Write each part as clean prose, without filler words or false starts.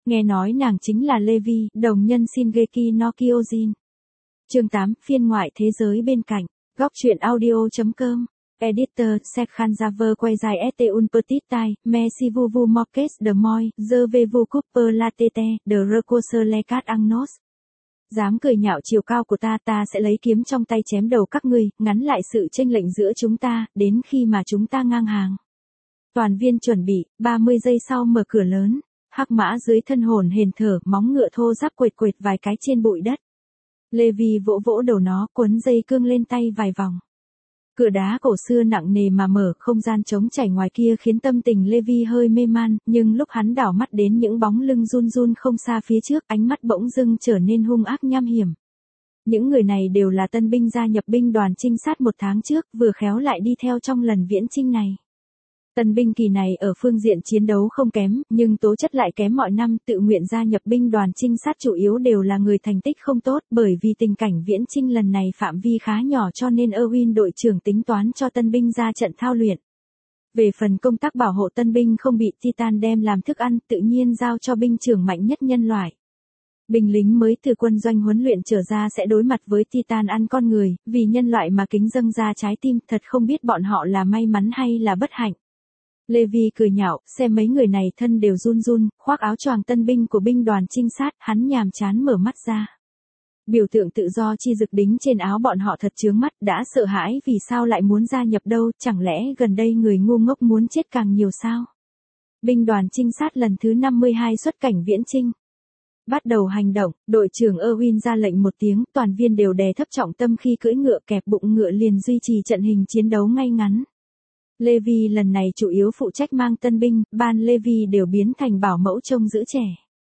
Nghe nói nàng chính là Levi, đồng nhân Shingeki no Kyojin. Chương 8, phiên ngoại thế giới bên cạnh. Góc truyện audio.com. Editor, Sekhan Javer quay dài st un petit tai, me si vu vu moques de moi, je vais vous couper la tête, de recourse les quatre angnos. Dám cười nhạo chiều cao của ta sẽ lấy kiếm trong tay chém đầu các ngươi, ngắn lại sự chênh lệch giữa chúng ta, đến khi mà chúng ta ngang hàng. Toàn viên chuẩn bị, 30 giây sau mở cửa lớn, hắc mã dưới thân hồn hển thở, móng ngựa thô ráp quệt quệt vài cái trên bụi đất. Levi vỗ vỗ đầu nó, quấn dây cương lên tay vài vòng. Cửa đá cổ xưa nặng nề mà mở, không gian trống trải ngoài kia khiến tâm tình Levi hơi mê man, nhưng lúc hắn đảo mắt đến những bóng lưng run run không xa phía trước, ánh mắt bỗng dưng trở nên hung ác nham hiểm. Những người này đều là tân binh gia nhập binh đoàn trinh sát 1 tháng trước, vừa khéo lại đi theo trong lần viễn chinh này. Tân binh kỳ này ở phương diện chiến đấu không kém, nhưng tố chất lại kém mọi năm, tự nguyện gia nhập binh đoàn trinh sát chủ yếu đều là người thành tích không tốt, bởi vì tình cảnh viễn chinh lần này phạm vi khá nhỏ cho nên Erwin đội trưởng tính toán cho tân binh ra trận thao luyện. Về phần công tác bảo hộ tân binh không bị Titan đem làm thức ăn, tự nhiên giao cho binh trưởng mạnh nhất nhân loại. Binh lính mới từ quân doanh huấn luyện trở ra sẽ đối mặt với Titan ăn con người, vì nhân loại mà kính dâng ra trái tim, thật không biết bọn họ là may mắn hay là bất hạnh. Levi cười nhạo, xem mấy người này thân đều run run, khoác áo choàng tân binh của binh đoàn trinh sát, hắn nhàm chán mở mắt ra. Biểu tượng tự do chi rực đính trên áo bọn họ thật chướng mắt, đã sợ hãi vì sao lại muốn gia nhập đâu, chẳng lẽ gần đây người ngu ngốc muốn chết càng nhiều sao? Binh đoàn trinh sát lần thứ 52 xuất cảnh viễn chinh. Bắt đầu hành động, đội trưởng Erwin ra lệnh một tiếng, toàn viên đều đè thấp trọng tâm khi cưỡi ngựa, kẹp bụng ngựa liền duy trì trận hình chiến đấu ngay ngắn. Levi lần này chủ yếu phụ trách mang tân binh, ban Levi đều biến thành bảo mẫu trông giữ trẻ.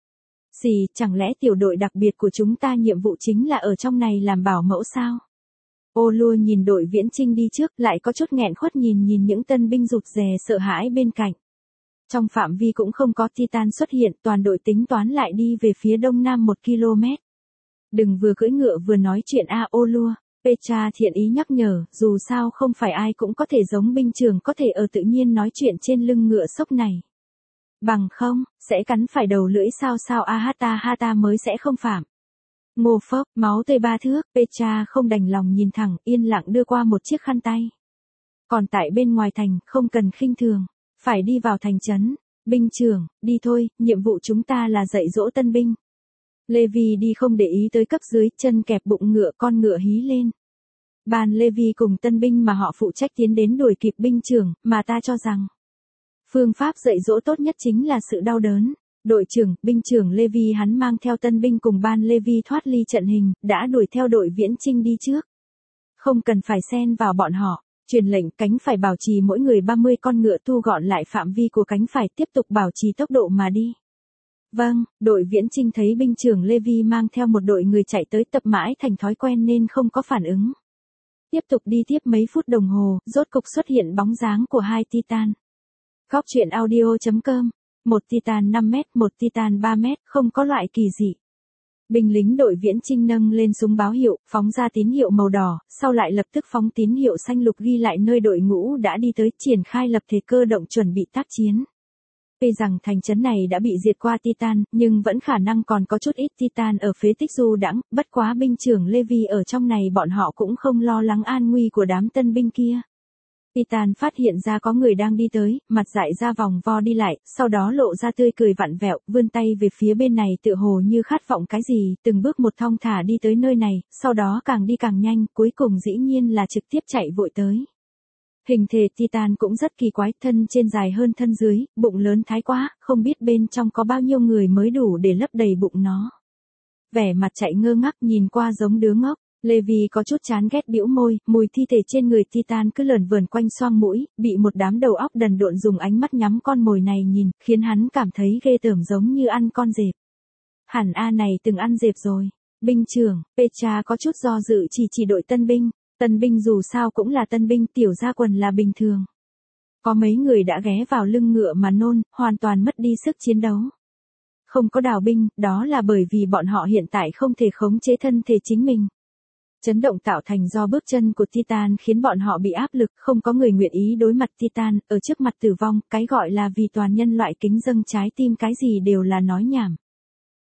Chẳng lẽ tiểu đội đặc biệt của chúng ta nhiệm vụ chính là ở trong này làm bảo mẫu sao? Olua nhìn đội viễn chinh đi trước, lại có chút nghẹn khuất nhìn những tân binh rụt rè sợ hãi bên cạnh. Trong phạm vi cũng không có Titan xuất hiện, toàn đội tính toán lại đi về phía đông nam 1 km. Đừng vừa cưỡi ngựa vừa nói chuyện Olua. Petra thiện ý nhắc nhở, dù sao không phải ai cũng có thể giống binh trưởng có thể ở tự nhiên nói chuyện trên lưng ngựa sốc này. Bằng không, sẽ cắn phải đầu lưỡi sao hata mới sẽ không phạm. Ngô phốc, máu tươi 3 thước, Petra không đành lòng nhìn thẳng, yên lặng đưa qua một chiếc khăn tay. Còn tại bên ngoài thành, không cần khinh thường, phải đi vào thành trấn. Binh trưởng, đi thôi, nhiệm vụ chúng ta là dạy dỗ tân binh. Levi đi không để ý tới cấp dưới, chân kẹp bụng ngựa, con ngựa hí lên. Ban Levi cùng tân binh mà họ phụ trách tiến đến đuổi kịp binh trưởng, mà ta cho rằng phương pháp dạy dỗ tốt nhất chính là sự đau đớn. Đội trưởng, binh trưởng Levi hắn mang theo tân binh cùng ban Levi thoát ly trận hình, đã đuổi theo đội viễn chinh đi trước. Không cần phải xen vào bọn họ, truyền lệnh cánh phải bảo trì mỗi người 30 con ngựa, thu gọn lại phạm vi của cánh phải, tiếp tục bảo trì tốc độ mà đi. Vâng, đội viễn chinh thấy binh trưởng Levi mang theo một đội người chạy tới, tập mãi thành thói quen nên không có phản ứng. Tiếp tục đi tiếp mấy phút đồng hồ, rốt cục xuất hiện bóng dáng của 2 Titan. Góc truyện audio.com. Một Titan 5 mét, một Titan 3 mét, không có loại kỳ dị. Binh lính đội viễn chinh nâng lên súng báo hiệu, phóng ra tín hiệu màu đỏ, sau lại lập tức phóng tín hiệu xanh lục ghi lại nơi đội ngũ đã đi tới, triển khai lập thể cơ động chuẩn bị tác chiến. Tuy rằng thành trấn này đã bị diệt qua Titan, nhưng vẫn khả năng còn có chút ít Titan ở phế tích du đãng, bất quá binh trưởng Levi ở trong này bọn họ cũng không lo lắng an nguy của đám tân binh kia. Titan phát hiện ra có người đang đi tới, mặt dại ra vòng vo đi lại, sau đó lộ ra tươi cười vặn vẹo, vươn tay về phía bên này tựa hồ như khát vọng cái gì, từng bước một thong thả đi tới nơi này, sau đó càng đi càng nhanh, cuối cùng dĩ nhiên là trực tiếp chạy vội tới. Hình thể Titan cũng rất kỳ quái, thân trên dài hơn thân dưới, bụng lớn thái quá, không biết bên trong có bao nhiêu người mới đủ để lấp đầy bụng nó. Vẻ mặt chạy ngơ ngác nhìn qua giống đứa ngốc, Levi có chút chán ghét bĩu môi, mùi thi thể trên người Titan cứ lởn vởn quanh xoang mũi, bị một đám đầu óc đần độn dùng ánh mắt nhắm con mồi này nhìn, khiến hắn cảm thấy ghê tởm giống như ăn con dẹp. Hẳn này từng ăn dẹp rồi. Binh trưởng, Petra có chút do dự chỉ đội tân binh. Tân binh dù sao cũng là tân binh, tiểu ra quần là bình thường. Có mấy người đã ghé vào lưng ngựa mà nôn, hoàn toàn mất đi sức chiến đấu. Không có đào binh, đó là bởi vì bọn họ hiện tại không thể khống chế thân thể chính mình. Chấn động tạo thành do bước chân của Titan khiến bọn họ bị áp lực, không có người nguyện ý đối mặt Titan, ở trước mặt tử vong, cái gọi là vì toàn nhân loại kính dâng trái tim cái gì đều là nói nhảm.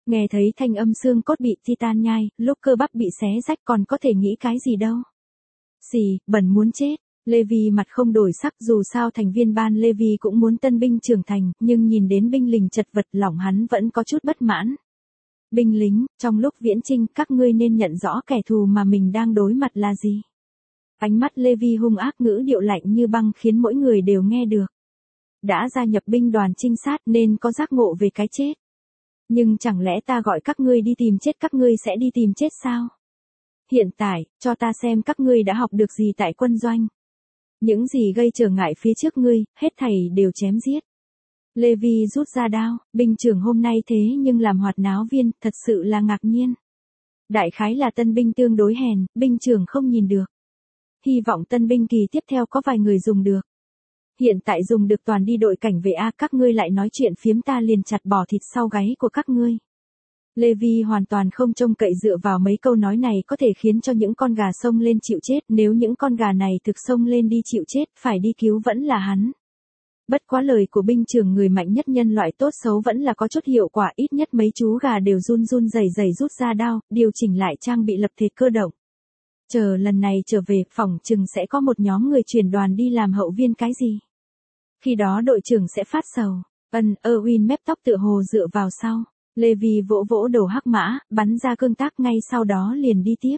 Nghe thấy thanh âm xương cốt bị Titan nhai, lúc cơ bắp bị xé rách còn có thể nghĩ cái gì đâu. Xì, bẩn muốn chết. Levi mặt không đổi sắc, dù sao thành viên ban Levi cũng muốn tân binh trưởng thành, nhưng nhìn đến binh lính chật vật lòng hắn vẫn có chút bất mãn. Binh lính, trong lúc viễn chinh các ngươi nên nhận rõ kẻ thù mà mình đang đối mặt là gì. Ánh mắt Levi hung ác, ngữ điệu lạnh như băng khiến mỗi người đều nghe được. Đã gia nhập binh đoàn trinh sát nên có giác ngộ về cái chết. Nhưng chẳng lẽ ta gọi các ngươi đi tìm chết các ngươi sẽ đi tìm chết sao? Hiện tại, cho ta xem các ngươi đã học được gì tại quân doanh. Những gì gây trở ngại phía trước ngươi, hết thảy đều chém giết. Levi rút ra đao, binh trưởng hôm nay thế nhưng làm hoạt náo viên, thật sự là ngạc nhiên. Đại khái là tân binh tương đối hèn, binh trưởng không nhìn được. Hy vọng tân binh kỳ tiếp theo có vài người dùng được. Hiện tại dùng được toàn đi đội cảnh vệ A, các ngươi lại nói chuyện phiếm ta liền chặt bỏ thịt sau gáy của các ngươi. Levi hoàn toàn không trông cậy dựa vào mấy câu nói này có thể khiến cho những con gà xông lên chịu chết, nếu những con gà này thực xông lên đi chịu chết, phải đi cứu vẫn là hắn. Bất quá lời của binh trưởng người mạnh nhất nhân loại tốt xấu vẫn là có chút hiệu quả, ít nhất mấy chú gà đều run run rẩy rẩy rút ra đao, điều chỉnh lại trang bị lập thể cơ động. Chờ lần này trở về, phỏng chừng sẽ có một nhóm người chuyển đoàn đi làm hậu viên cái gì. Khi đó đội trưởng sẽ phát sầu. Erwin mép tóc tựa hồ dựa vào sau. Levi vỗ vỗ đầu hắc mã, bắn ra cương tác ngay sau đó liền đi tiếp.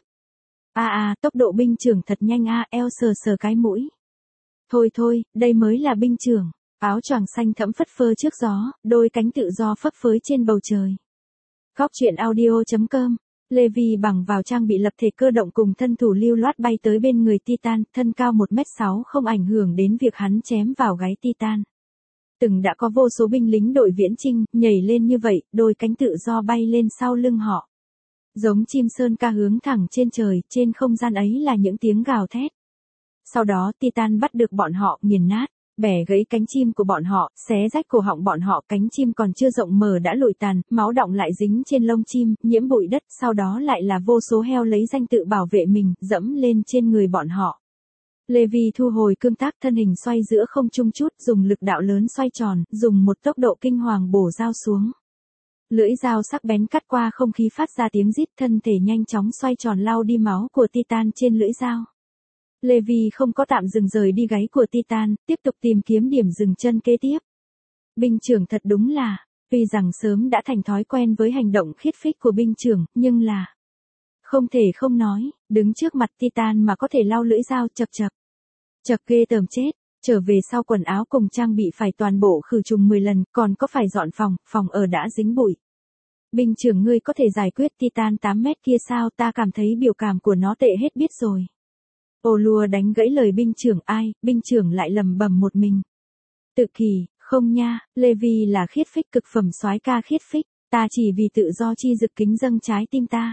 Tốc độ binh trưởng thật nhanh eo sờ sờ cái mũi. Thôi, đây mới là binh trưởng. Áo choàng xanh thẫm phất phơ trước gió, đôi cánh tự do phấp phới trên bầu trời. Góc truyện audio.com. Levi bằng vào trang bị lập thể cơ động cùng thân thủ lưu loát bay tới bên người Titan, thân cao 1m6 không ảnh hưởng đến việc hắn chém vào gáy Titan. Từng đã có vô số binh lính đội viễn chinh, nhảy lên như vậy, đôi cánh tự do bay lên sau lưng họ. Giống chim sơn ca hướng thẳng trên trời, trên không gian ấy là những tiếng gào thét. Sau đó Titan bắt được bọn họ, nghiền nát, bẻ gãy cánh chim của bọn họ, xé rách cổ họng bọn họ, cánh chim còn chưa rộng mở đã lụi tàn, máu đọng lại dính trên lông chim, nhiễm bụi đất, sau đó lại là vô số heo lấy danh tự bảo vệ mình, dẫm lên trên người bọn họ. Levi thu hồi cương tác, thân hình xoay giữa không trung chút, dùng lực đạo lớn xoay tròn, dùng một tốc độ kinh hoàng bổ dao xuống. Lưỡi dao sắc bén cắt qua không khí phát ra tiếng rít, thân thể nhanh chóng xoay tròn lau đi máu của Titan trên lưỡi dao. Levi không có tạm dừng rời đi gáy của Titan, tiếp tục tìm kiếm điểm dừng chân kế tiếp. Binh trưởng thật đúng là, tuy rằng sớm đã thành thói quen với hành động khiết phích của binh trưởng, nhưng là không thể không nói, đứng trước mặt Titan mà có thể lau lưỡi dao chập chập. Chập ghê tởm chết, trở về sau quần áo cùng trang bị phải toàn bộ khử trùng 10 lần, còn có phải dọn phòng ở đã dính bụi. Binh trưởng ngươi có thể giải quyết Titan 8 mét kia sao, ta cảm thấy biểu cảm của nó tệ hết biết rồi. Ô lùa đánh gãy lời binh trưởng, binh trưởng lại lầm bầm một mình. Tự kỳ, không nha, Levi là khiết phích cực phẩm soái ca khiết phích, ta chỉ vì tự do chi dực kính dâng trái tim ta.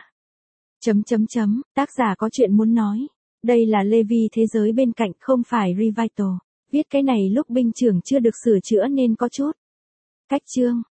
Tác giả có chuyện muốn nói. Đây là Levi thế giới bên cạnh, không phải Revital. Viết cái này lúc binh trưởng chưa được sửa chữa nên có chút cách chương.